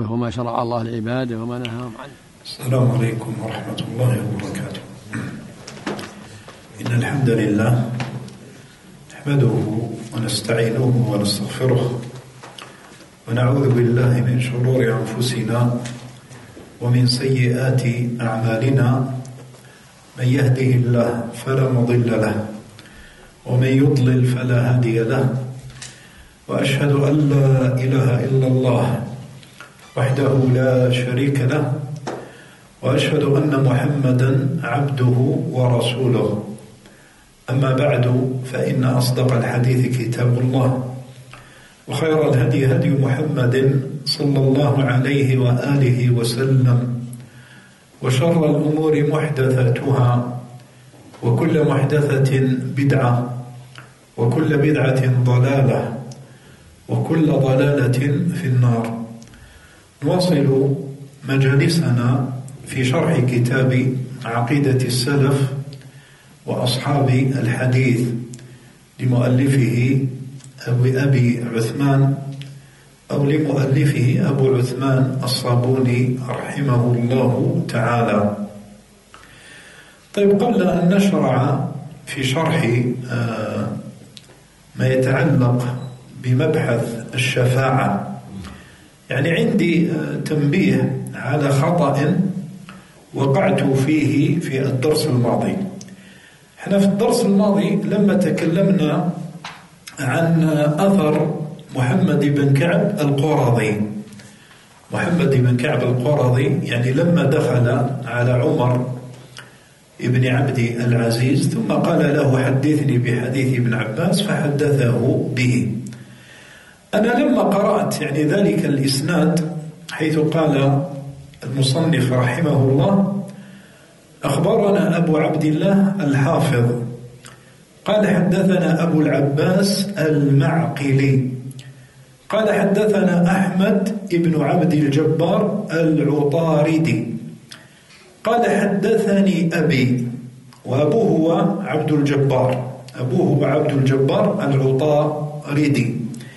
حكمه وما شرع الله لعباده وما نهاهم عنه. السلام عليكم ورحمة الله وبركاته. إن الحمد لله نحمده ونستعينه ونستغفره ونعوذ بالله من شرور أنفسنا ومن سيئات أعمالنا. من يهده الله فلا مضل له ومن يضلل فلا هادي له، وأشهد أن لا إله إلا الله وحده لا شريك له، وأشهد أن محمدا عبده ورسوله. أما بعد، فإن أصدق الحديث كتاب الله، وخير الهدي هدي محمد صلى الله عليه وآله وسلم، وشر الأمور محدثاتها، وكل محدثة بدعة، وكل بدعة ضلالة، وكل ضلالة في النار. نواصل مجالسنا في شرح كتاب عقيدة السلف وأصحاب الحديث لمؤلفه أبي عثمان أو لمؤلفه أبو عثمان الصابوني رحمه الله تعالى. طيب، قبل أن نشرع في شرح ما يتعلق بمبحث الشفاعة، يعني عندي تنبيه على خطأ وقعت فيه في الدرس الماضي. احنا في الدرس الماضي لما تكلمنا عن أثر محمد بن كعب القرظي. محمد بن كعب القرظي يعني لما دخل على عمر ابن عبد العزيز ثم قال له حدثني بحديث ابن عباس فحدثه به. أنا لما قرأت يعني ذلك الإسناد حيث قال المصنف رحمه الله: أخبرنا أبو عبد الله الحافظ قال حدثنا أبو العباس المعقلي قال حدثنا أحمد ابن عبد الجبار العطاردي قال حدثني أبي، وأبوه هو عبد الجبار، أبوه عبد الجبار العطاردي.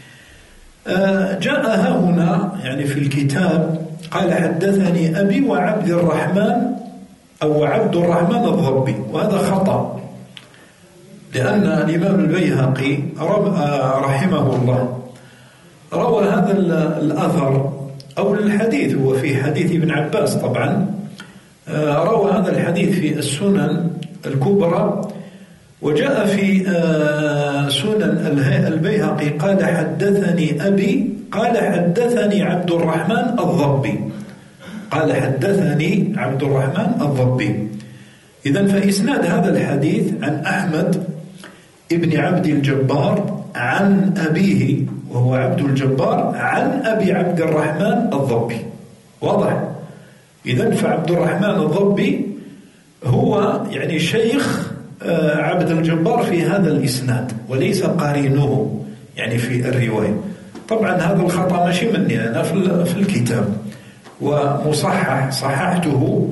جاء هنا يعني في الكتاب قال حدثني أبي وعبد الرحمن أو عبد الرحمن الضبي، وهذا خطأ، لأن الإمام البيهقي رحمه الله روى هذا الأثر أو الحديث، هو في حديث ابن عباس طبعا، روى هذا الحديث في السنن الكبرى، وجاء في سنن البيهقي قال حدثني أبي قال حدثني عبد الرحمن الضبي، قال حدثني عبد الرحمن الضبي. إذن فإسناد هذا الحديث عن أحمد ابن عبد الجبار عن أبيه وهو عبد الجبار عن أبي عبد الرحمن الضبي، واضح؟ إذن فعبد الرحمن الضبي هو يعني شيخ عبد الجبار في هذا الإسناد وليس قارينه يعني في الرواية. طبعا هذا الخطأ ماشي مني أنا في الكتاب، ومصحح صححته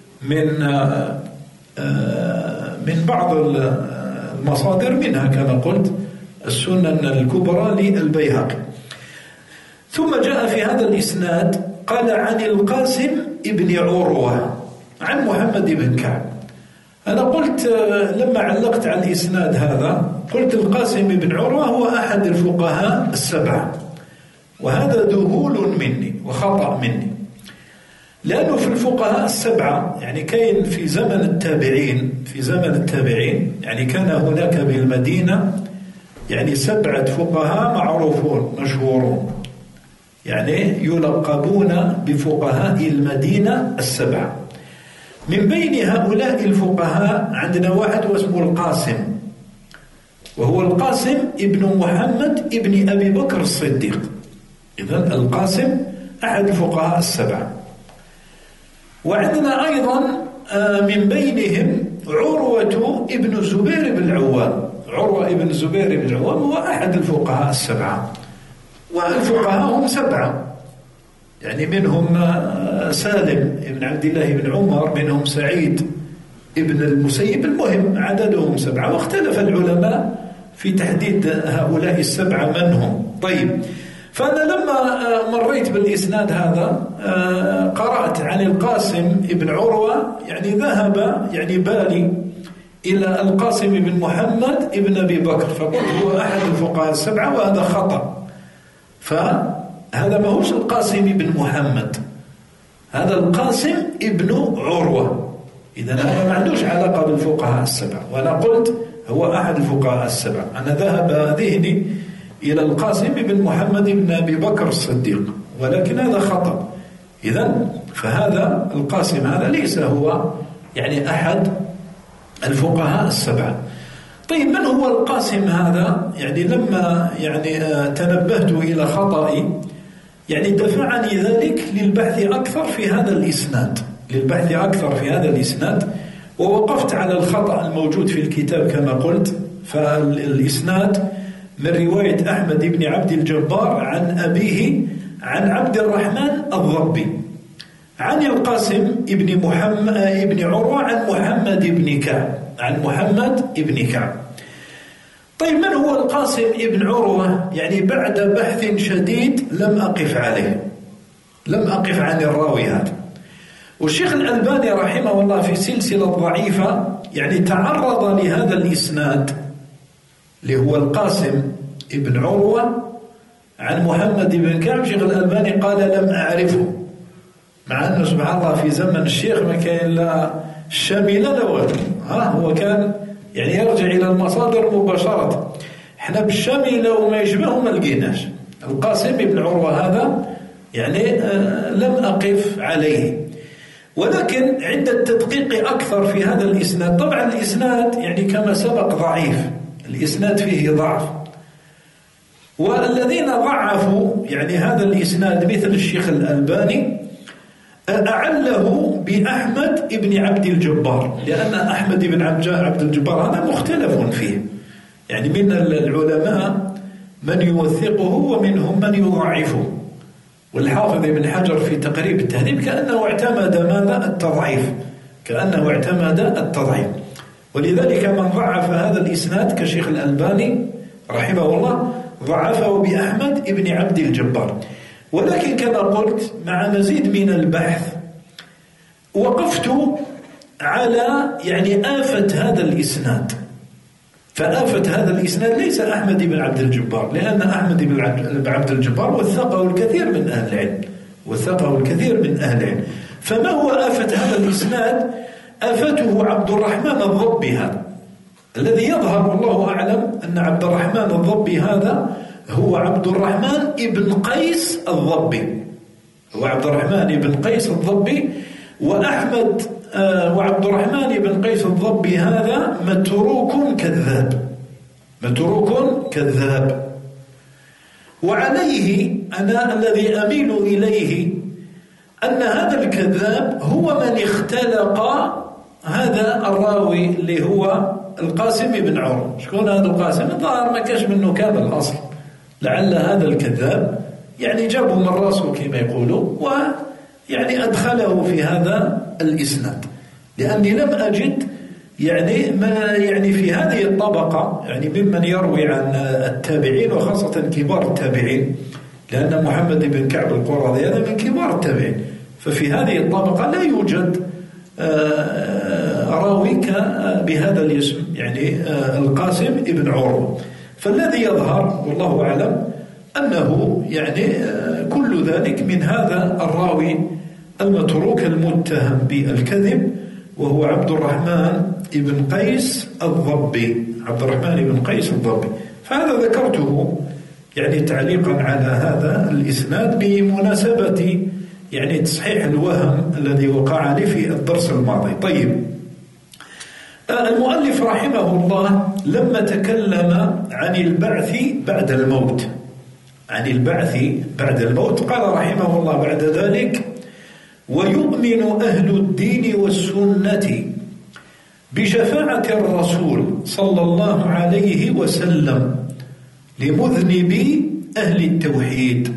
من بعض المصادر، منها كما قلت السنن الكبرى للبيهقي. ثم جاء في هذا الإسناد قال عن القاسم ابن عروة عن محمد بن كعب. أنا قلت لما علقت على الإسناد هذا قلت القاسم بن عروة هو أحد الفقهاء السبعة، وهذا ذهول مني وخطأ مني، لأنه في الفقهاء السبعة يعني كاين في زمن التابعين يعني كان هناك بالمدينة يعني 7 فقهاء معروفون مشهورون، يعني يلقبون بفقهاء المدينة السبعة. من بين هؤلاء الفقهاء عندنا واحد واسمه القاسم، وهو القاسم ابن محمد ابن أبي بكر الصديق. إذن القاسم أحد الفقهاء السبعة. وعندنا أيضا من بينهم عروة ابن الزبير بن العوام. عروة ابن الزبير بن العوام هو أحد الفقهاء السبعة، والفقهاء هم 7، يعني منهم سالم ابن عبد الله بن عمر، منهم سعيد ابن المسيب، المهم عددهم 7، واختلف العلماء في تحديد هؤلاء 7 من هم. طيب، فأنا لما مريت بالإسناد هذا قرأت عن القاسم ابن عروة، يعني ذهب يعني بالي إلى القاسم بن محمد ابن أبي بكر، فقلت هو أحد الفقهاء السبعة وهذا خطأ، فهذا ما هوش القاسم بن محمد، هذا القاسم ابن عروة، إذا هذا ما عندوش علاقة بالفقهاء السبعة، وأنا قلت هو أحد الفقهاء السبعة. أنا ذهب ذهني إلى القاسم بن محمد بن أبي بكر الصديق، ولكن هذا خطأ. إذن فهذا القاسم هذا ليس هو يعني أحد الفقهاء السبعة. طيب من هو القاسم هذا؟ يعني لما يعني تنبهت إلى خطئي يعني دفعني ذلك للبحث أكثر في هذا الإسناد، ووقفت على الخطأ الموجود في الكتاب كما قلت. فالإسناد من رواية أحمد بن عبد الجبار عن أبيه عن عبد الرحمن الضبي عن القاسم ابن عروة عن محمد بن كعب. طيب من هو القاسم ابن عروة؟ يعني بعد بحث شديد لم أقف عن الراوي هذا. والشيخ الألباني رحمه الله في سلسلة ضعيفة يعني تعرض لهذا الإسناد اللي هو القاسم ابن عروة عن محمد بن كعب. الشيخ الألباني قال لم أعرفه، مع أنه سبحان الله في زمن الشيخ ما كان لا الشاملة لا والو، هو كان يعني يرجع إلى المصادر مباشرة. احنا بالشاملة وما يشبهه ما لقيناش. القاسم ابن عروة هذا يعني لم أقف عليه، ولكن عند التدقيق أكثر في هذا الإسناد، طبعا الإسناد يعني كما سبق ضعيف، الإسناد فيه ضعف، والذين ضعفوا يعني هذا الإسناد مثل الشيخ الألباني أعله بأحمد بن عبد الجبار، لأن أحمد بن عبد الجبار هذا مختلف فيه، يعني من العلماء من يوثقه ومنهم من يضعفه. والحافظ ابن حجر في تقريب التهذيب كأنه اعتمد التضعيف، ولذلك من ضعف هذا الإسناد كشيخ الألباني رحمه الله ضعفه بأحمد بن عبد الجبار. ولكن كما قلت مع مزيد من البحث وقفت على يعني آفة هذا الإسناد. فآفة هذا الإسناد ليس أحمد بن عبد الجبار، لأن أحمد بن عبد الجبار وثقه الكثير من أهل العلم. فما هو آفة هذا الإسناد؟ آفته عبد الرحمن الضبي هذا، الذي يظهر والله أعلم أن عبد الرحمن الضبي هذا هو عبد الرحمن ابن قيس الضبي، وأحمد وعبد الرحمن بن قيس الضبي هذا متروك كذاب. وعليه أنا الذي أميل إليه أن هذا الكذاب هو من اختلق هذا الراوي اللي هو القاسم بن عروة. شكون هذا القاسم؟ الظاهر ما كاش منه كامل الأصل، لعل هذا الكذاب يعني جابه من راسه كما يقولوا، ويعني أدخله في هذا الإسناد، لأني لم أجد يعني ما يعني في هذه الطبقة يعني ممن يروي عن التابعين وخاصة كبار التابعين، لأن محمد بن كعب القرظي هذا من كبار التابعين، ففي هذه الطبقة لا يوجد راوي بهذا الاسم يعني القاسم ابن عروة. فالذي يظهر والله أعلم أنه يعني كل ذلك من هذا الراوي المتروك المتهم بالكذب، وهو عبد الرحمن بن قيس الضبي. فهذا ذكرته يعني تعليقا على هذا الإسناد بمناسبة يعني تصحيح الوهم الذي وقع لي في الدرس الماضي. طيب، المؤلف رحمه الله لما تكلم عن البعث بعد الموت قال رحمه الله بعد ذلك: ويؤمن أهل الدين والسنة بشفاعة الرسول صلى الله عليه وسلم لمذنبي أهل التوحيد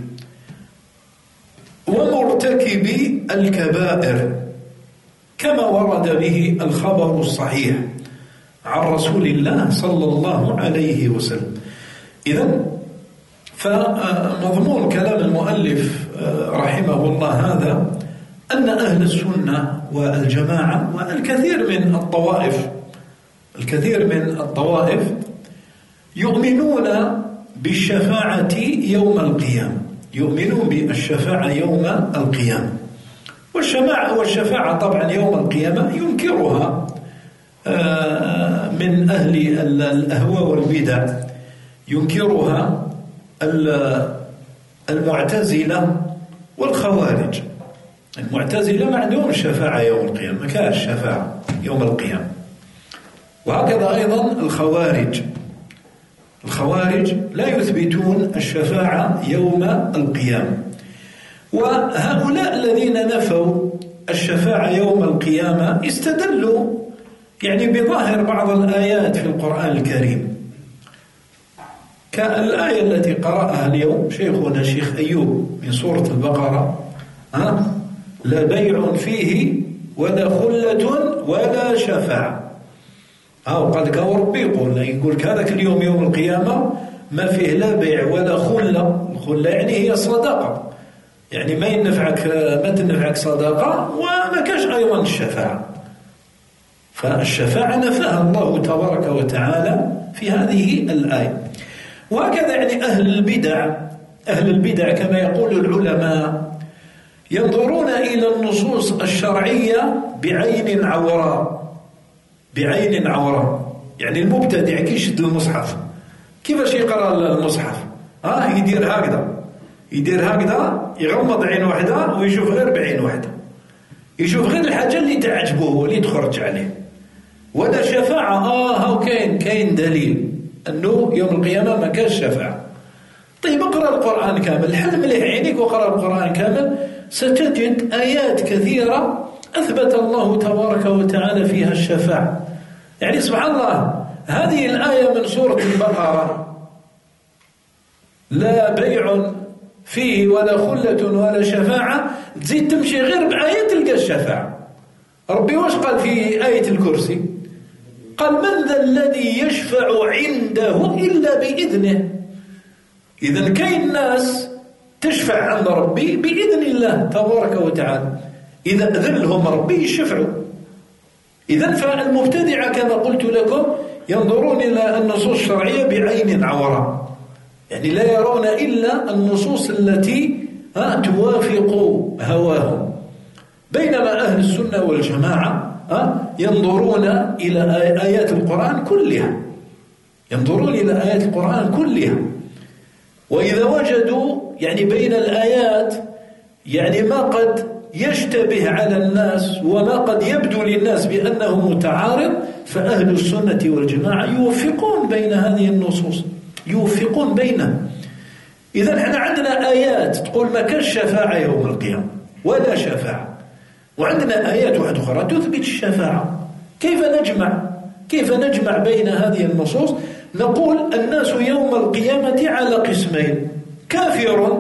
ومرتكبي الكبائر، كما ورد به الخبر الصحيح عن رسول الله صلى الله عليه وسلم. إذن فمضمون كلام المؤلف رحمه الله هذا أن أهل السنة والجماعة والكثير من الطوائف يؤمنون بالشفاعة يوم القيامة، يؤمنون بالشفاعة يوم القيامة. والشفاعة طبعا يوم القيامة ينكرها من أهل الأهواء والبدع، ينكرها المعتزلة والخوارج. المعتزلة ما عندهم الشفاعة يوم القيامة، ما كانش الشفاعة يوم القيامة. وهكذا أيضا الخوارج لا يثبتون الشفاعة يوم القيامة. وهؤلاء الذين نفوا الشفاعة يوم القيامة استدلوا يعني بظاهر بعض الآيات في القرآن الكريم، كالآية التي قرأها اليوم شيخنا شيخ أيوب من سورة البقرة: لا بيع فيه ولا خلة ولا شفاعة. وقد كان ربي يقول هذاك اليوم يوم القيامة ما فيه لا بيع ولا خلة. الخلة يعني هي صدقة، يعني ما تنفعك صدقة، وما كاش أيضا الشفاعة. فالشفاعة نفاها الله تبارك وتعالى في هذه الآية. وهكذا يعني أهل البدع كما يقول العلماء ينظرون إلى النصوص الشرعية بعين عوراء. يعني المبتدع كي يشد المصحف كيفاش يقرأ المصحف؟ يدير هكذا يغمض عين واحدة ويشوف غير بعين واحدة، يشوف غير الحاجة اللي تعجبه واللي تخرج عليه. ولا شفاعة كاين دليل أنه يوم القيامة ما كاش شفاعة. طيب اقرأ القرآن كامل، حل مليح عينيك وقرأ القرآن كامل، ستجد آيات كثيرة أثبت الله تبارك وتعالى فيها الشفاعة. يعني سبحان الله، هذه الآية من سورة البقرة: لا بيع فيه ولا خلة ولا شفاعة، تزيد تمشي غير بآية تلقى الشفاعة. ربي واش قال في آية الكرسي؟ قال: من ذا الذي يشفع عنده إلا بإذنه. إذن كاين ناس تشفع عند ربي بإذن الله تبارك وتعالى، إذا أذن لهم ربي يشفعوا. إذن فالمبتدعة كما قلت لكم ينظرون إلى النصوص الشرعية بعين عوراء، يعني لا يرون إلا النصوص التي توافق هواهم. بينما أهل السنة والجماعة ينظرون إلى آيات القرآن كلها، وإذا وجدوا يعني بين الآيات يعني ما قد يشتبه على الناس وما قد يبدو للناس بأنه متعارض، فأهل السنة والجماعة يوفقون بين هذه النصوص، يوفقون بينها. إذا احنا عندنا آيات تقول ما كاش شفاعة يوم القيامة ولا شفاعة، وعندنا آيات واحدة أخرى تثبت الشفاعة. كيف نجمع بين هذه النصوص؟ نقول الناس يوم القيامة على قسمين: كافر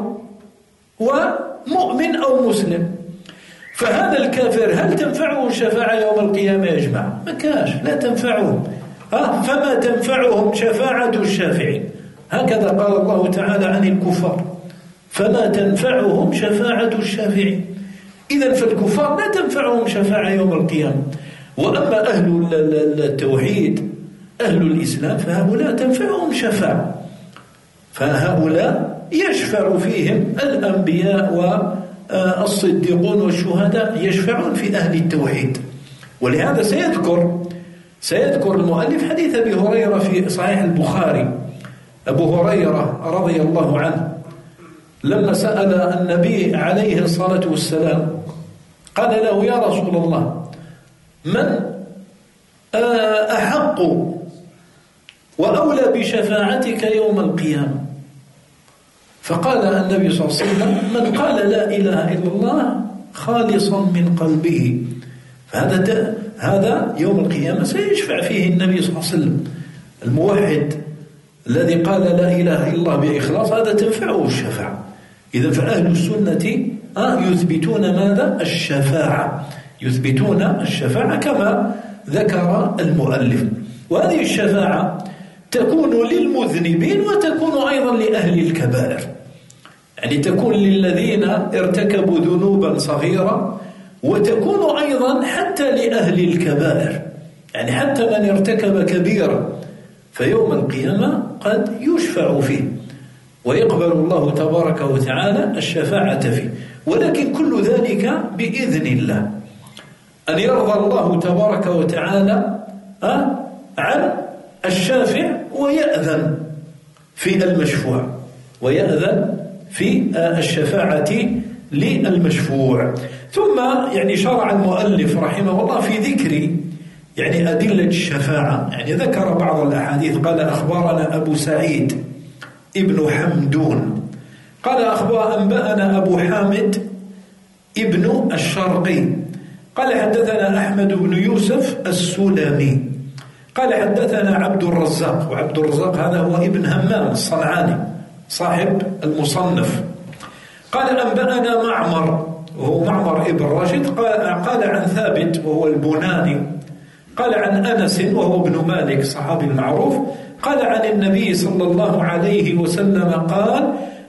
ومؤمن أو مسلم. فهذا الكافر هل تنفعه الشفاعة يوم القيامة يا جماعة؟ ما كاش، لا تنفعهم. فما تنفعهم شفاعة الشافعين، هكذا قال الله تعالى عن الكفار: فما تنفعهم شفاعة الشافعين. إذن فالكفار لا تنفعهم شفاعة يوم القيامة. وأما أهل التوحيد أهل الإسلام فهؤلاء تنفعهم شفاعة، فهؤلاء يشفع فيهم الأنبياء والصديقون والشهداء، يشفعون في أهل التوحيد. ولهذا سيذكر المؤلف حديث أبي هريرة في صحيح البخاري. أبو هريرة رضي الله عنه لما سأل النبي عليه الصلاة والسلام قال له: يا رسول الله، من أحق وأولى بشفاعتك يوم القيامة؟ فقال النبي صلى الله عليه وسلم: من قال لا إله إلا الله خالصا من قلبه. هذا يوم القيامة سيشفع فيه النبي صلى الله عليه وسلم. الموحد الذي قال لا إله إلا الله بإخلاص هذا تنفعه الشفاعة. إذا فأهل السنة يثبتون ماذا؟ الشفاعة، يثبتون الشفاعة كما ذكر المؤلف. وهذه الشفاعة تكون للمذنبين وتكون أيضا لأهل الكبائر، يعني تكون للذين ارتكبوا ذنوبا صغيرة، وتكون أيضا حتى لأهل الكبائر، يعني حتى من ارتكب كبيرة فيوم القيامة قد يشفع فيه ويقبل الله تبارك وتعالى الشفاعة فيه، ولكن كل ذلك بإذن الله، أن يرضى الله تبارك وتعالى عن الشافع ويأذن في المشفوع، ويأذن في الشفاعة للمشفوع. ثم يعني شرع المؤلف رحمه الله في ذكر يعني أدلة الشفاعة، يعني ذكر بعض الأحاديث. قال أخبرنا أبو سعيد ابن حمدون قال أنبأنا أبو حامد ابن الشرقي قال حدثنا أحمد بن يوسف السلمي قال حدثنا عبد الرزاق، وعبد الرزاق هذا هو ابن همام الصنعاني صاحب المصنف. قال أنبأنا معمر وهو معمر ابن راشد قال عن ثابت وهو البناني قال عن أنس وهو ابن مالك صحابي المعروف قال عن النبي صلى الله عليه وسلم قال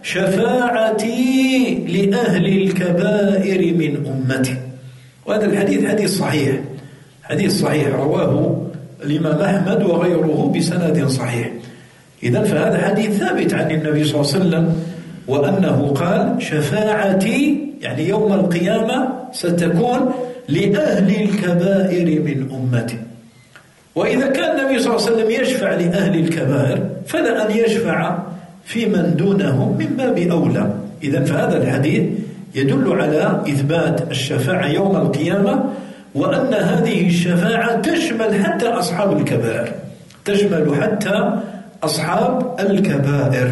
شفاعتي لأهل الكبائر من أمتي. وهذا الحديث حديث صحيح رواه الإمام أحمد وغيره بسند صحيح. إذن فهذا حديث ثابت عن النبي صلى الله عليه وسلم، وأنه قال شفاعتي يعني يوم القيامة ستكون لأهل الكبائر من أمتي. وإذا كان النبي صلى الله عليه وسلم يشفع لأهل الكبائر فلا أن يشفع في من دونهم من باب أولى. إذن فهذا الحديث يدل على إثبات الشفاعة يوم القيامة، وأن هذه الشفاعة تشمل حتى أصحاب الكبائر، تشمل حتى أصحاب الكبائر.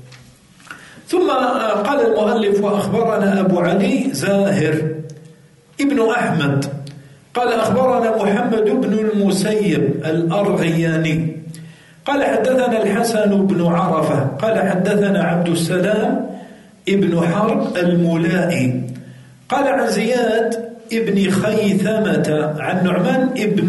ثم قال المؤلف وأخبرنا أبو علي زاهر ابن أحمد قال أخبرنا محمد بن المسيب الأرغياني قال حدثنا الحسن بن عرفة قال حدثنا عبد السلام ابن حرب الملائي قال عن زياد ابن خيثمة عن نعمان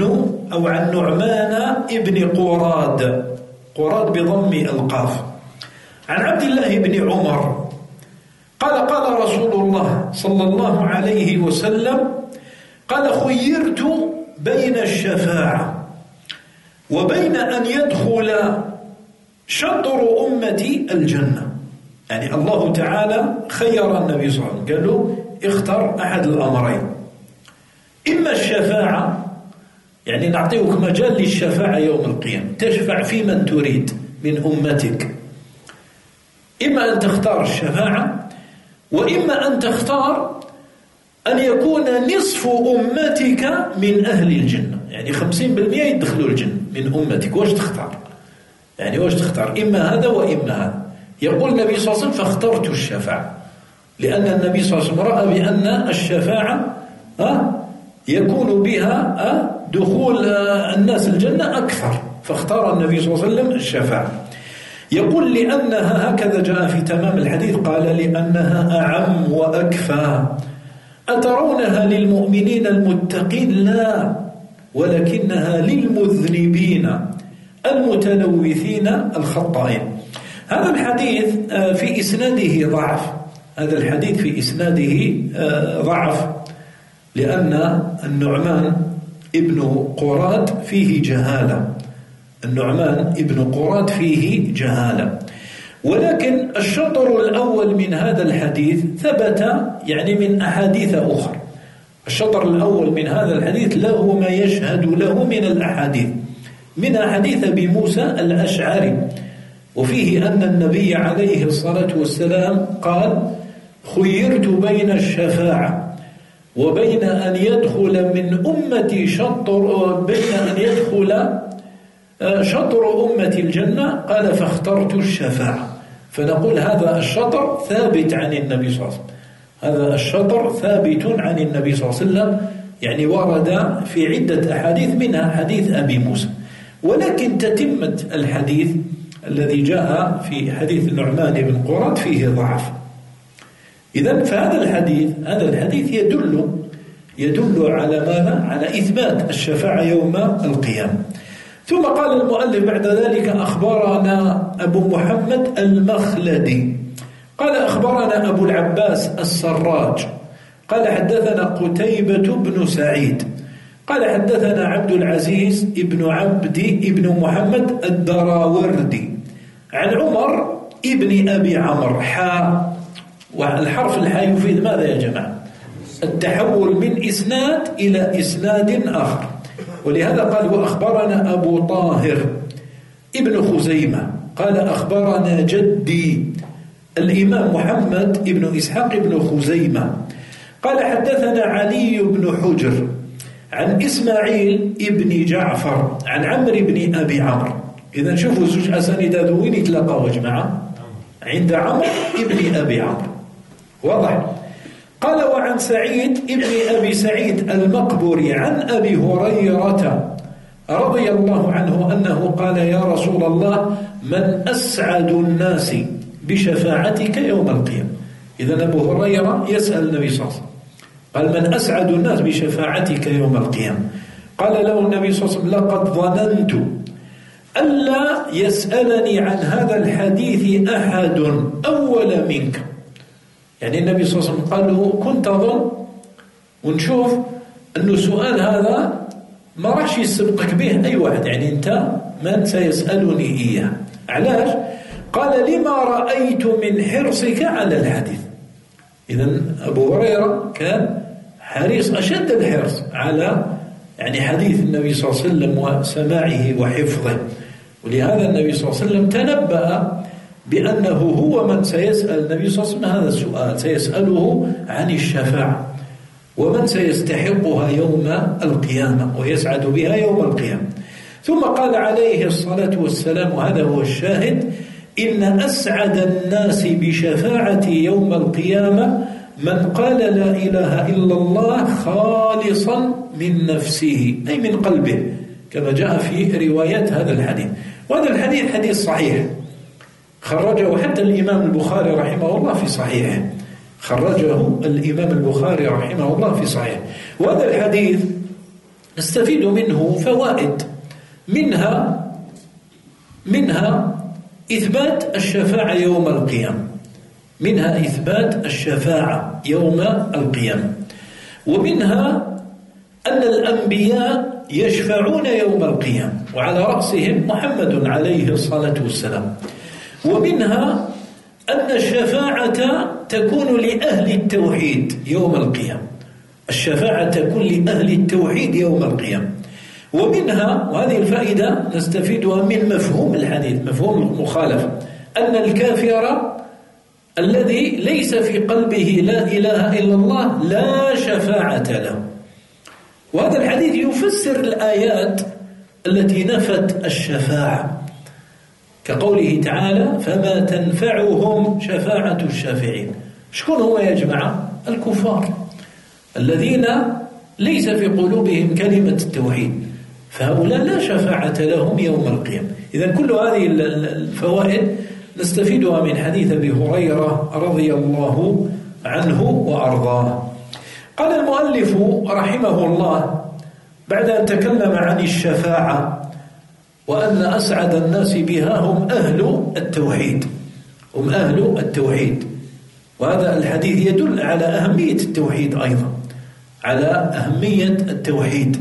ابن قراد بضم القاف عن عبد الله بن عمر قال قال رسول الله صلى الله عليه وسلم قال خيرت بين الشفاعة وبين أن يدخل شطر أمتي الجنة. يعني الله تعالى خير النبي صلى الله عليه وسلم، قال له اختر أحد الأمرين، إما الشفاعة يعني نعطيك مجال للشفاعة يوم القيامة، تشفع في من تريد من أمتك، إما أن تختار الشفاعة، وإما أن تختار أن يكون نصف أمتك من أهل الجنة، يعني 50% يدخلوا الجنة من أمتك. واش تختار؟ يعني واش تختار؟ إما هذا وإما هذا. يقول النبي صلى الله عليه وسلم فاخترت الشفاعة، لأن النبي صلى الله عليه وسلم رأى بأن الشفاعة يكون بها دخول الناس الجنة أكثر، فاختار النبي صلى الله عليه وسلم الشفاعة. يقول لأنها هكذا جاء في تمام الحديث قال لأنها أعم وأكفى. أترونها للمؤمنين المتقين؟ لا، ولكنها للمذنبين المتلوثين الخطائين. هذا الحديث في إسناده ضعف، هذا الحديث في إسناده ضعف، لأن النعمان ابن قراد فيه جهالة، النعمان ابن قراد فيه جهالة. ولكن الشطر الأول من هذا الحديث ثبت يعني من أحاديث أخرى. الشطر الأول من هذا الحديث له ما يشهد له من الأحاديث، من حديث أبي موسى الأشعري، وفيه أن النبي عليه الصلاة والسلام قال خيرت بين الشفاعة وبين أن يدخل من أمتي شطر أمة الجنة، قال فاخترت الشفاعة. فنقول هذا الشطر ثابت عن النبي صلى الله عليه وسلم، هذا الشطر ثابت عن النبي صلى الله عليه وسلم، يعني ورد في عدة أحاديث منها حديث أبي موسى. ولكن تتمة الحديث الذي جاء في حديث النعمان بن قراد فيه ضعف. إذن فهذا الحديث يدل على ماذا؟ على إثبات الشفاعة يوم القيامة. ثم قال المؤلف بعد ذلك: أخبرنا أبو محمد المخلدي قال أخبرنا أبو العباس السراج قال حدثنا قتيبة بن سعيد قال حدثنا عبد العزيز ابن عبد ابن محمد الدراوردي عن عمر ابن أبي عمرو حاء. والحرف الحاء يفيد ماذا يا جماعة؟ التحول من إسناد إلى إسناد آخر. ولهذا قال: وأخبرنا أبو طاهر ابن خزيمة قال أخبرنا جدي الإمام محمد ابن إسحاق ابن خزيمة قال حدثنا علي بن حجر عن إسماعيل ابن جعفر عن عمرو بن أبي عمرو. إذا شوفوا زوج أسانيد هذو وين يتلاقوا يا جماعة؟ عند عمرو ابن أبي عمرو. واضح؟ قال: وعن سعيد ابن أبي سعيد المقبري عن أبي هريرة رضي الله عنه أنه قال: يا رسول الله، من أسعد الناس بشفاعتك يوم القيامة. إذن أبو هريرة يسأل النبي صلى الله عليه وسلم، قال: من أسعد الناس بشفاعتك يوم القيامة؟ قال له النبي صلى الله عليه وسلم: لقد ظننت ألا يسألني عن هذا الحديث أحد أول منك. يعني النبي صلى الله عليه وسلم قال له: كنت أظن ونشوف أنه سؤال هذا ما راح يسبقك به أي واحد، يعني أنت من سيسألني إياه. علاش؟ قال: لما رأيت من حرصك على الحديث. إذن أبو هريرة كان حريص أشد الحرص على يعني حديث النبي صلى الله عليه وسلم وسماعه وحفظه. ولهذا النبي صلى الله عليه وسلم تنبأ بأنه هو من سيسأل النبي صلى الله عليه وسلم هذا السؤال، سيسأله عن الشفاعة ومن سيستحقها يوم القيامة ويسعد بها يوم القيامة. ثم قال عليه الصلاة والسلام، وهذا هو الشاهد: إن أسعد الناس بشفاعتي يوم القيامة من قال لا إله إلا الله خالصا من نفسه، أي من قلبه، كما جاء في رواية هذا الحديث. وهذا الحديث حديث صحيح، خرجه حتى الإمام البخاري رحمه الله في صحيحه، خرجه الإمام البخاري رحمه الله في صحيحه. وهذا الحديث نستفيد منه فوائد، منها إثبات الشفاعة يوم القيامة، منها إثبات الشفاعة يوم القيامة، ومنها أن الأنبياء يشفعون يوم القيامة وعلى رأسهم محمد عليه الصلاة والسلام. ومنها أن الشفاعة تكون لأهل التوحيد يوم القيامة، الشفاعة تكون لأهل التوحيد يوم القيامة. ومنها، وهذه الفائدة نستفيدها من مفهوم الحديث، مفهوم المخالفة، أن الكافر الذي ليس في قلبه لا إله إلا الله لا شفاعة له. وهذا الحديث يفسر الآيات التي نفت الشفاعة، كقوله تعالى: فما تنفعهم شفاعة الشافعين. شكون هو يا جماعة؟ الكفار الذين ليس في قلوبهم كلمة التوحيد، فهؤلاء لا شفاعة لهم يوم القيامة. إذن كل هذه الفوائد نستفيدها من حديث أبي هريرة رضي الله عنه وأرضاه. قال المؤلف رحمه الله بعد أن تكلم عن الشفاعة وأن أسعد الناس بها هم أهل التوحيد، هم أهل التوحيد. وهذا الحديث يدل على أهمية التوحيد أيضا، على أهمية التوحيد.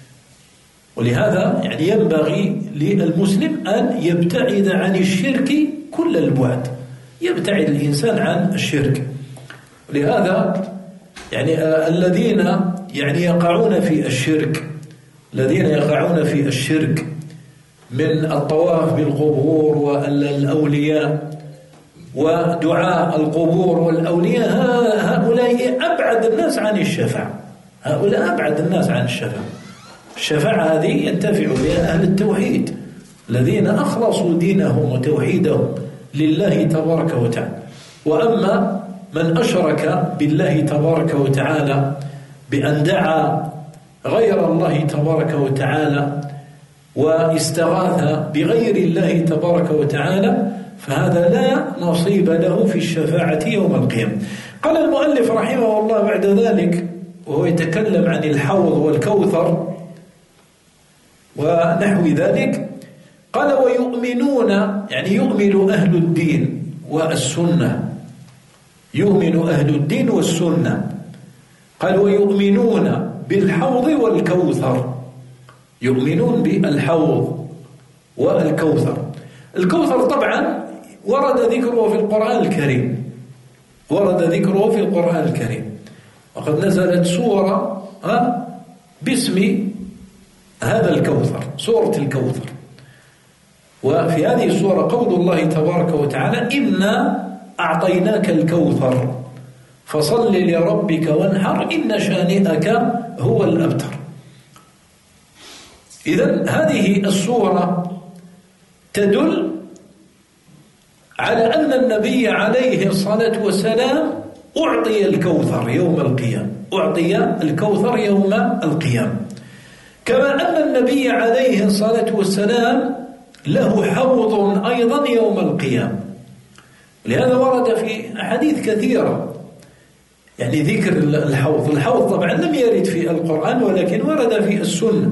ولهذا يعني ينبغي للمسلم أن يبتعد عن الشرك كل البعد، يبتعد الإنسان عن الشرك. ولهذا يعني الذين يعني يقعون في الشرك، الذين يقعون في الشرك من الطواف بالقبور والأولياء ودعاء القبور والأولياء، هؤلاء أبعد الناس عن الشفاعة، هؤلاء أبعد الناس عن الشفاعة. الشفاعة هذه ينتفع بها أهل التوحيد الذين أخلصوا دينهم وتوحيدهم لله تبارك وتعالى. وأما من أشرك بالله تبارك وتعالى بأن دعا غير الله تبارك وتعالى واستغاث بغير الله تبارك وتعالى، فهذا لا نصيب له في الشفاعة يوم القيامة. قال المؤلف رحمه الله بعد ذلك وهو يتكلم عن الحوض والكوثر: ونحو ذلك. قال ويؤمنون، يعني يؤمن أهل الدين والسنة، يؤمن أهل الدين والسنة. قال ويؤمنون بالحوض والكوثر، يؤمنون بالحوض والكوثر. الكوثر طبعا ورد ذكره في القرآن الكريم، ورد ذكره في القرآن الكريم، وقد نزلت سورة باسم هذا الكوثر، سورة الكوثر. وفي هذه السورة قول الله تبارك وتعالى إنا أعطيناك الكوثر فصل لربك وانحر إن شانئك هو الأبتر. إذن هذه السورة تدل على أن النبي عليه الصلاة والسلام أعطي الكوثر يوم القيامة، أعطي الكوثر يوم القيامة، كما أن النبي عليه الصلاة والسلام له حوض أيضا يوم القيامة. لهذا ورد في أحاديث كثيرة يعني ذكر الحوض. الحوض طبعا لم يرد في القرآن ولكن ورد في السنة،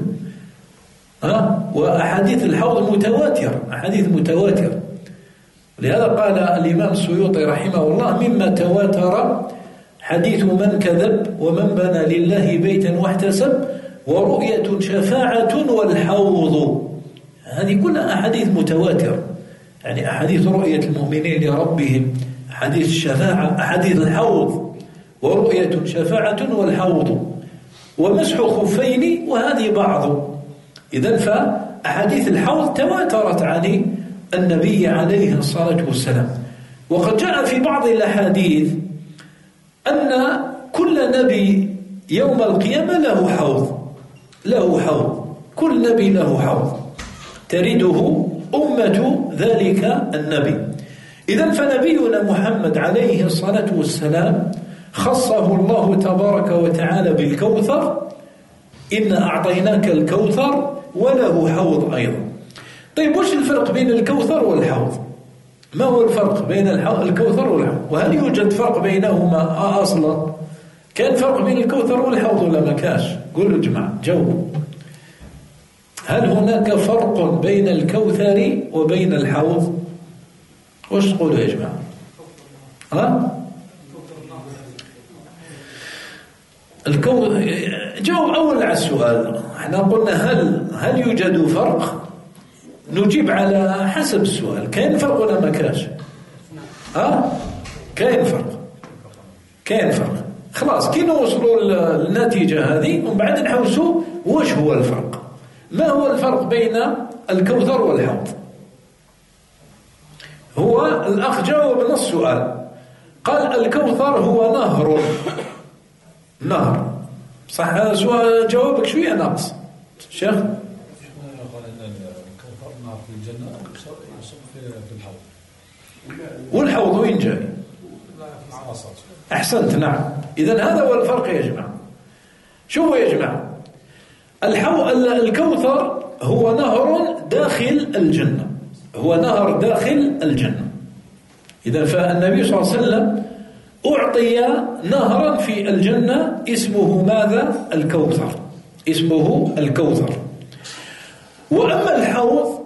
وأحاديث الحوض متواترة، أحاديث متواترة. لهذا قال الإمام السيوطي رحمه الله مما تواتر حديث من كذب ومن بنى لله بيتا واحتسب ورؤية شفاعة والحوض. هذه كلها أحاديث متواترة، يعني أحاديث رؤية المؤمنين لربهم، أحاديث الشفاعة، أحاديث الحوض ورؤية شفاعة والحوض ومسح خفين، وهذه بعض. إذن فأحاديث الحوض تواترت عن النبي عليه الصلاة والسلام. وقد جاء في بعض الأحاديث أن كل نبي يوم القيامة له حوض، له حوض، كل نبي له حوض ترده أمة ذلك النبي. إذن فنبينا محمد عليه الصلاة والسلام خصه الله تبارك وتعالى بالكوثر، إنا أعطيناك الكوثر، وله حوض أيضا. طيب وش الفرق بين الكوثر والحوض؟ ما هو الفرق بين الكوثر والحوض؟ وهل يوجد فرق بينهما أصلا؟ كان فرق بين الكوثر والحوض ولا ما كاش؟ قولوا جماعة جاوبوا. هل هناك فرق بين الكوثر وبين الحوض؟ وش تقولوا يا جماعة؟ جاوب أول على السؤال. احنا قلنا هل يوجد فرق؟ نجيب على حسب السؤال. كاين فرق ولا ما كاش؟ كاين فرق، كاين فرق. خلاص كي نوصلوا للنتيجة هذه ومن بعد نحوسوا وش هو الفرق. ما هو الفرق بين الكوثر والحوض؟ هو الأخ جاوب نص السؤال، قال الكوثر هو نهر. صح هذا السؤال جوابك شوية ناقص شيخ. قال ان الكوثر نهر في الجنة يصب في الحوض. والحوض وين جاي؟ أحسنت، نعم. إذن هذا هو الفرق يا جماعة. شوفوا يا جماعة، الكوثر هو نهر داخل الجنة، هو نهر داخل الجنة. إذن فالنبي صلى الله عليه وسلم أعطي نهرا في الجنة اسمه ماذا؟ الكوثر، اسمه الكوثر. وأما الحوض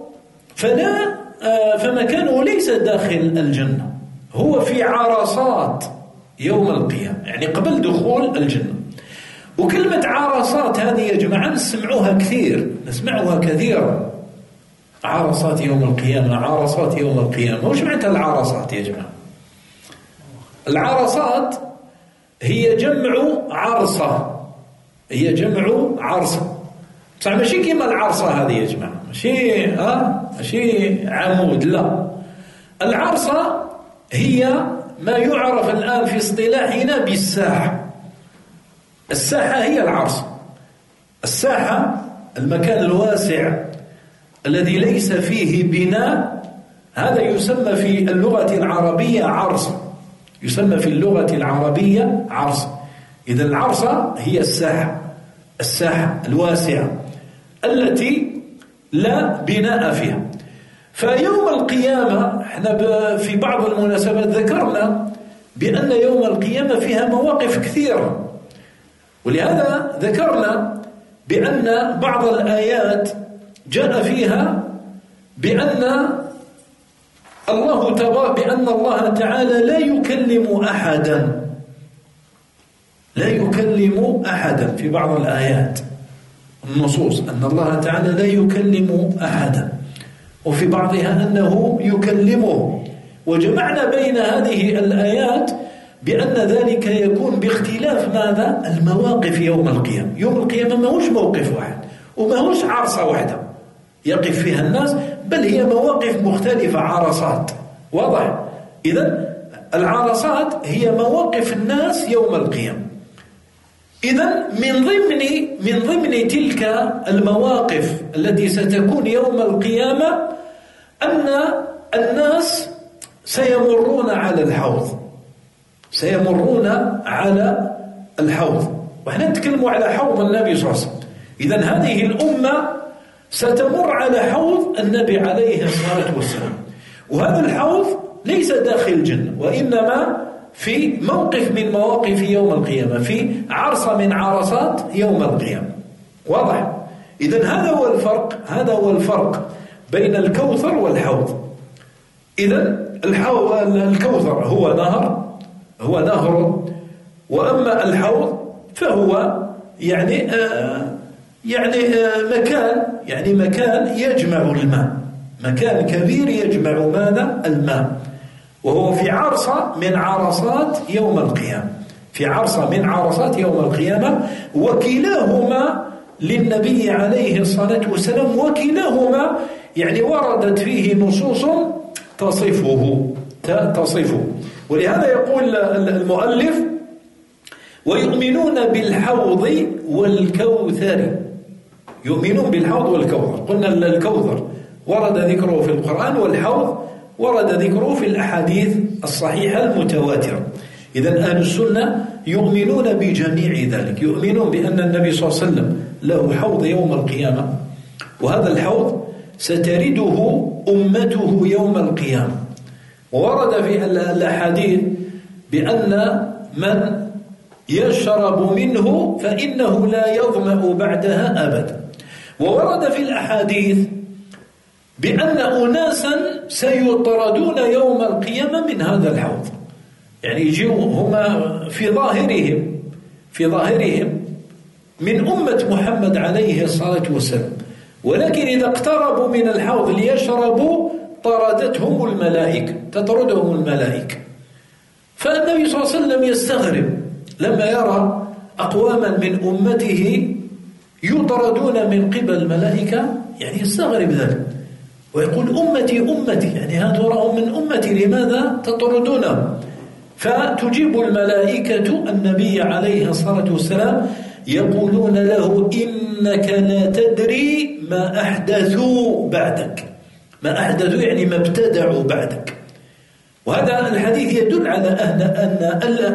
فمكانه ليس داخل الجنة، هو في عرصات يوم القيامة، يعني قبل دخول الجنة. وكلمة عرصات هذه يا جماعة نسمعوها كثيرا. عرصات يوم القيامة، عرصات يوم القيامة. وش معنى العرصات يا جماعة؟ العرصات هي جمع عرصة، هي جمع عرصة. صح ماشي كيما العرصة هذه يا جماعة، ماشي عمود، لا. العرصة هي ما يعرف الآن في اصطلاحنا بالساحة. الساحة هي العرصة. الساحة المكان الواسع الذي ليس فيه بناء، هذا يسمى في اللغة العربية عرصة، يسمى في اللغة العربية عرصة. إذا العرصة هي الساحة الواسعة التي لا بناء فيها. فيوم القيامة احنا في بعض المناسبات ذكرنا بأن يوم القيامة فيها مواقف كثيرة، ولهذا ذكرنا بأن بعض الآيات جاء فيها بأن الله تعالى لا يكلم أحدا في بعض الآيات النصوص أن الله تعالى لا يكلم أحدا، وفي بعضها أنه يكلمه. وجمعنا بين هذه الآيات بأن ذلك يكون باختلاف ماذا؟ المواقف يوم القيامة. يوم القيامة ما هوش موقف واحد وما هوش عرصة واحدة يقف فيها الناس، بل هي مواقف مختلفة، عرصات. واضح؟ إذن العرصات هي مواقف الناس يوم القيامة. إذن من ضمن تلك المواقف التي ستكون يوم القيامة أن الناس سيمرون على الحوض، وإحنا نتكلم على حوض النبي صلى الله عليه وسلم. إذن هذه الأمة ستمر على حوض النبي عليه الصلاة والسلام، وهذا الحوض ليس داخل الجنة، وإنما في موقف من مواقف يوم القيامة، في عرصة من عرصات يوم القيامة. واضح؟ إذن هذا هو الفرق بين الكوثر والحوض. إذن الكوثر هو نهر، وأما الحوض فهو مكان يجمع الماء، مكان كبير يجمع ماذا؟ الماء، وهو في عرصة من عرصات يوم القيامة، وكلاهما للنبي عليه الصلاة والسلام، وكلاهما وردت فيه نصوص تصفه. ولهذا يقول المؤلف: ويؤمنون بالحوض والكوثر. يؤمنون بالحوض والكوثر. قلنا الكوثر ورد ذكره في القرآن، والحوض ورد ذكره في الأحاديث الصحيحة المتواترة. إذن أهل السنة يؤمنون بجميع ذلك، يؤمنون بأن النبي صلى الله عليه وسلم له حوض يوم القيامة، وهذا الحوض سترده أمته يوم القيامة. وورد في الأحاديث بأن من يشرب منه فإنه لا يظمأ بعدها أبدا. وورد في الأحاديث بأن أناسا سيطردون يوم القيامة من هذا الحوض، يجوا هما في ظاهرهم من أمة محمد عليه الصلاة والسلام، ولكن إذا اقتربوا من الحوض ليشربوا تطردهم الملائكة. فالنبي صلى الله عليه وسلم يستغرب لما يرى أقواما من أمته يطردون من قبل الملائكة، يستغرب ذلك ويقول: أمتي هؤلاء من أمتي، لماذا تطردونهم؟ فتجيب الملائكة النبي عليه الصلاة والسلام، يقولون له: إنك لا تدري ما أحدثوا بعدك. ما ابتدعوا بعدك. وهذا الحديث يدل على أن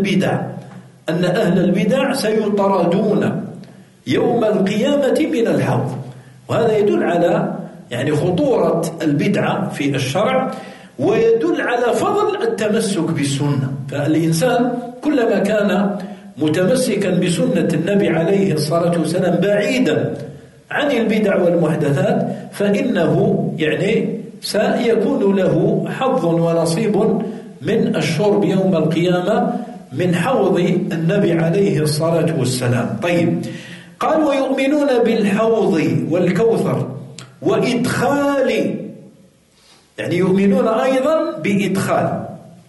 أهل البدع سيطردون يوم القيامة من الحوض. وهذا يدل على خطورة البدعة في الشرع، ويدل على فضل التمسك بالسنة. فالإنسان كلما كان متمسكا بسنة النبي عليه الصلاة والسلام بعيدا عن البدع والمحدثات، فإنه سيكون له حظ ونصيب من الشرب يوم القيامة من حوض النبي عليه الصلاة والسلام. طيب، قال: ويؤمنون بالحوض والكوثر وإدخال، يؤمنون أيضا بإدخال،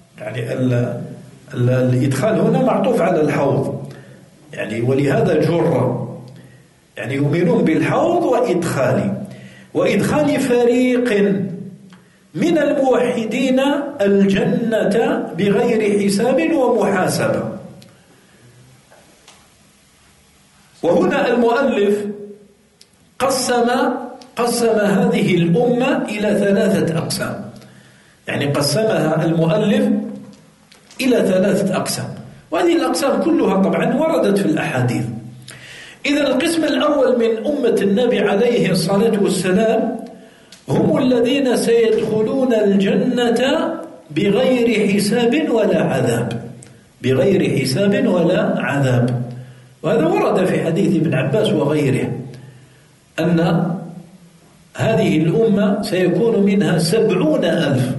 الإدخال هنا معطوف على الحوض، ولهذا جر، يؤمنون بالحوض وإدخال فريق من الموحدين الجنة بغير حساب ومحاسبة. وهنا المؤلف قسم هذه الأمة إلى 3 أقسام، قسمها المؤلف إلى 3 أقسام، وهذه الأقسام كلها طبعا وردت في الأحاديث. إذا القسم الأول من أمة النبي عليه الصلاة والسلام هم الذين سيدخلون الجنة بغير حساب ولا عذاب. وهذا ورد في حديث ابن عباس وغيره أن هذه الأمة سيكون منها 70,000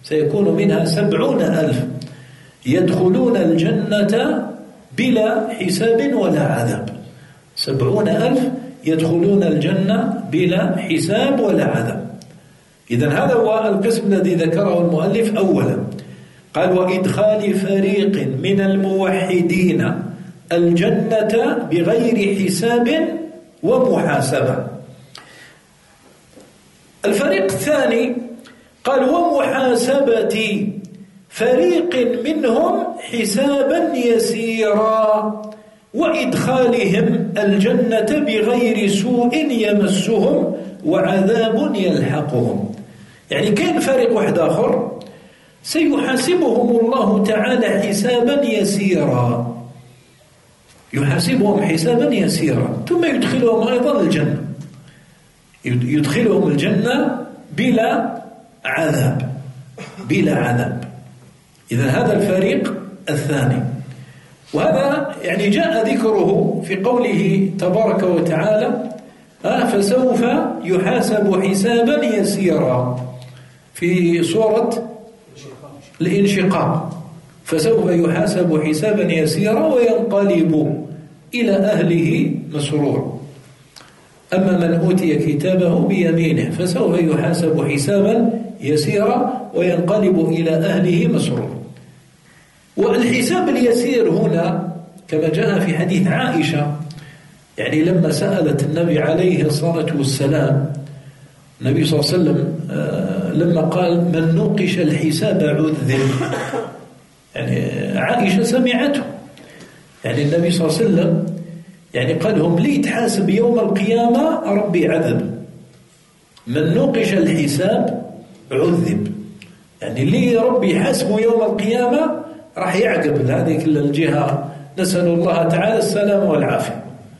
يدخلون الجنة بلا حساب ولا عذاب. 70,000 يدخلون الجنة بلا حساب ولا عذاب. إذن هذا هو القسم الذي ذكره المؤلف أولا. قال وإدخال فريق من الموحدين الجنة بغير حساب ومحاسبة. الفريق الثاني قال ومحاسبة فريق منهم حسابا يسيرا وإدخالهم الجنة بغير سوء يمسهم وعذاب يلحقهم. يعني كاين فريق واحد آخر سيحاسبهم الله تعالى حسابا يسيرا، يحاسبهم حسابا يسيرا ثم يدخلهم أيضا الجنة، يدخلهم الجنة بلا عذاب. إذن هذا الفريق الثاني. وهذا يعني جاء ذكره في قوله تبارك وتعالى فسوف يحاسب حسابا يسيرا في سورة الانشقاق، فسوف يحاسب حسابا يسيرا وينقلب إلى أهله مسرور. أما من أوتي كتابه بيمينه فسوف يحاسب حسابا يسيرا وينقلب إلى أهله مسرور. والحساب اليسير هنا كما جاء في حديث عائشة، يعني لما سألت النبي عليه الصلاة والسلام، النبي صلى الله عليه وسلم لما قال من نوقش الحساب عذب، يعني عائشة سمعته، يعني النبي صلى الله عليه وسلم يعني قال لهم لي تحاسب يوم القيامة ربي عذب، من نوقش الحساب عذب، يعني لي ربي يحاسبه يوم القيامة راح يعقب هذه الجهة، نسأل الله تعالى السلام والعافية.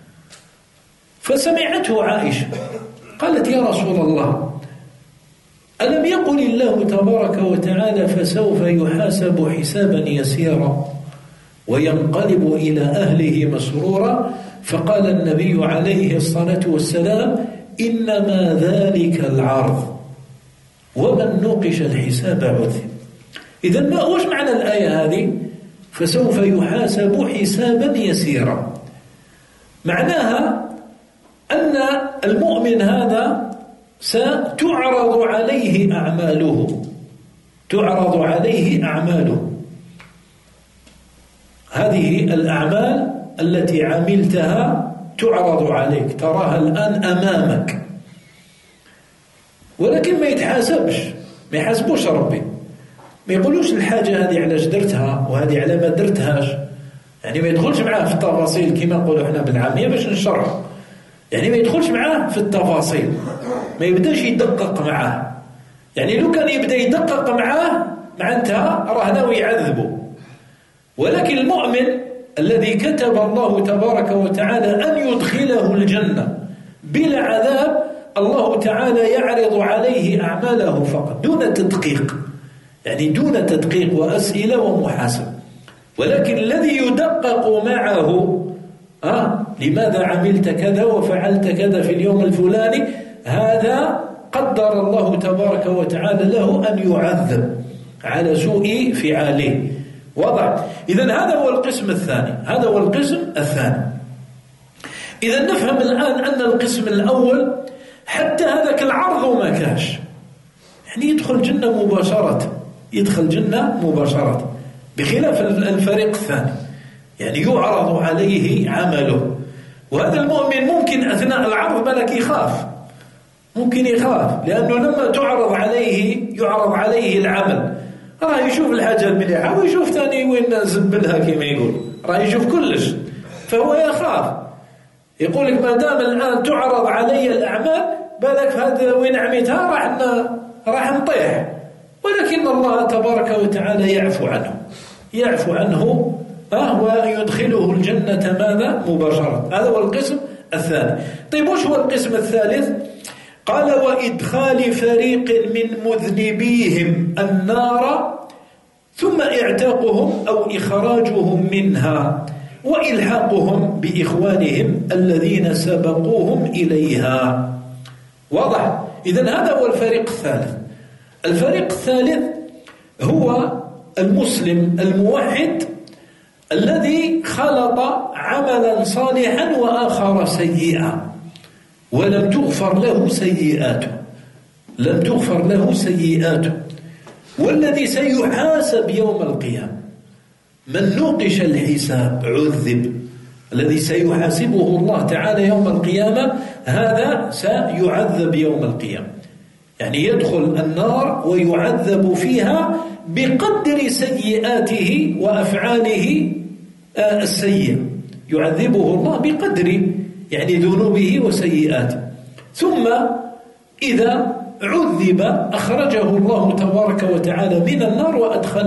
فسمعته عائشة قالت يا رسول الله ألم يقل الله تبارك وتعالى فسوف يحاسب حسابا يسيرا وينقلب إلى أهله مسرورا؟ فقال النبي عليه الصلاة والسلام إنما ذلك العرض ومن نوقش الحساب عذب. إذن ما هوش معنى الآية هذه فسوف يحاسب حسابا يسيرا؟ معناها أن المؤمن هذا ستعرض عليه أعماله، هذه الأعمال التي عملتها تعرض عليك، تراها الآن أمامك، ولكن ما يتحاسبش، ما يحاسبوش ربي، ما يقولوش الحاجة هذه علاش درتها وهذه على ما درتهاش، يعني ما يدخلش معاه في التفاصيل كما نقولوا احنا بالعامية باش نشرح، يعني ما يدخلش معاه في التفاصيل، ما يبداش يدقق معاه، يعني لو كان يبدأ يدقق معاه معناتها راه ناوي يعذبه. ولكن المؤمن الذي كتب الله تبارك وتعالى أن يدخله الجنة بلا عذاب، الله تعالى يعرض عليه أعماله فقط دون تدقيق، يعني دون تدقيق وأسئلة ومحاسبة. ولكن الذي يدقق معه لماذا عملت كذا وفعلت كذا في اليوم الفلاني، هذا قدر الله تبارك وتعالى له أن يعذب على سوء فعاله. وضع. إذن هذا هو القسم الثاني. إذن نفهم الآن أن القسم الأول حتى هذاك العرض ما كاش، يعني يدخل جنة مباشرة بخلاف الفريق الثاني، يعني يعرض عليه عمله. وهذا المؤمن ممكن أثناء العرض ملك يخاف، لأنه لما يعرض عليه العمل راه يشوف الحاجة المليحة ويشوف ثاني وين زبلها كما يقول، راه يشوف كلش، فهو يخاف، يقول لك ما دام الآن تعرض علي الأعمال بالك هذا وين عميتها راح نطيح. ولكن الله تبارك وتعالى يعفو عنه ويدخله الجنة ماذا؟ مباشرة. هذا هو القسم الثاني. طيب وش هو القسم الثالث؟ قال وإدخال فريق من مذنبيهم النار ثم إعتاقهم أو إخراجهم منها وإلحاقهم بإخوانهم الذين سبقوهم إليها. واضح؟ إذن هذا هو الفريق الثالث. الفريق الثالث هو المسلم الموحد الذي خلط عملا صالحا وآخر سيئا ولم تغفر له سيئاته، لم تغفر له سيئاته، والذي سيحاسب يوم القيامة. من نوقش الحساب عذب، الذي سيحاسبه الله تعالى يوم القيامة هذا سيعذب يوم القيامة، يعني يدخل النار ويعذب فيها بقدر سيئاته وأفعاله السيئة، يعذبه الله بقدر يعني ذنوبه وسيئاته. ثم إذا عذب أخرجه الله تبارك وتعالى من النار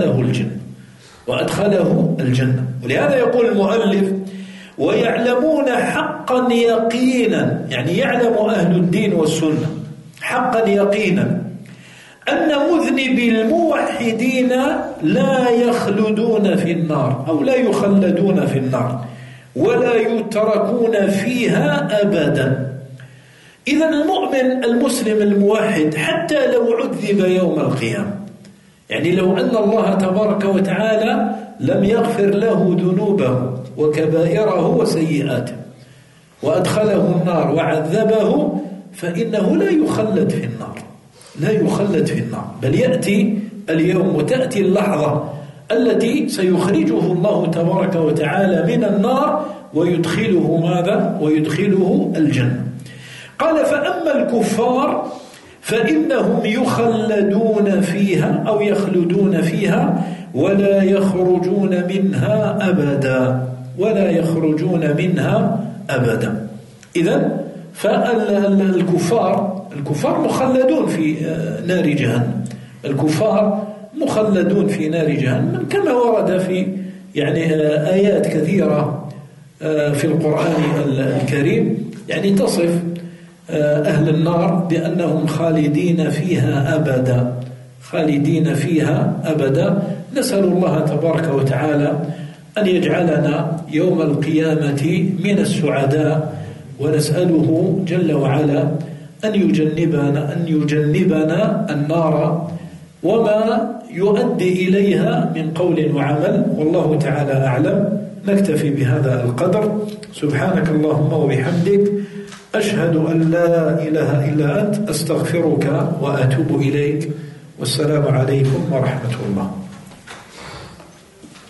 وأدخله الجنة. ولهذا يقول المؤلف: ويعلمون حقا يقينا، يعني يعلم أهل الدين والسنة حقا يقينا أن مذنبي الموحدين لا يخلدون في النار أو لا يخلدون في النار ولا يتركون فيها أبدا. إذن المؤمن المسلم الموحد حتى لو عذب يوم القيامة، يعني لو أن الله تبارك وتعالى لم يغفر له ذنوبه وكبائره وسيئاته وأدخله النار وعذبه، فإنه لا يخلد في النار، لا يخلد في النار، بل يأتي اليوم وتأتي اللحظة التي سيخرجه الله تبارك وتعالى من النار ويدخله ماذا؟ ويدخله الجنة. قال: فأما الكفار فإنهم يخلدون فيها أو يخلدون فيها ولا يخرجون منها أبدا، ولا يخرجون منها أبدا. إذن فالكفار مخلدون في نار جهنم، الكفار مخلدون في نار جهنم كما ورد في يعني آيات كثيرة في القرآن الكريم يعني تصف أهل النار بأنهم خالدين فيها أبدا، خالدين فيها أبدا. نسأل الله تبارك وتعالى أن يجعلنا يوم القيامة من السعداء، ونسأله جل وعلا أن يجنبنا النار وما يؤدي إليها من قول وعمل. والله تعالى أعلم. نكتفي بهذا القدر. سبحانك اللهم وبحمدك، أشهد أن لا إله إلا أنت، أستغفرك وأتوب إليك، والسلام عليكم ورحمة الله.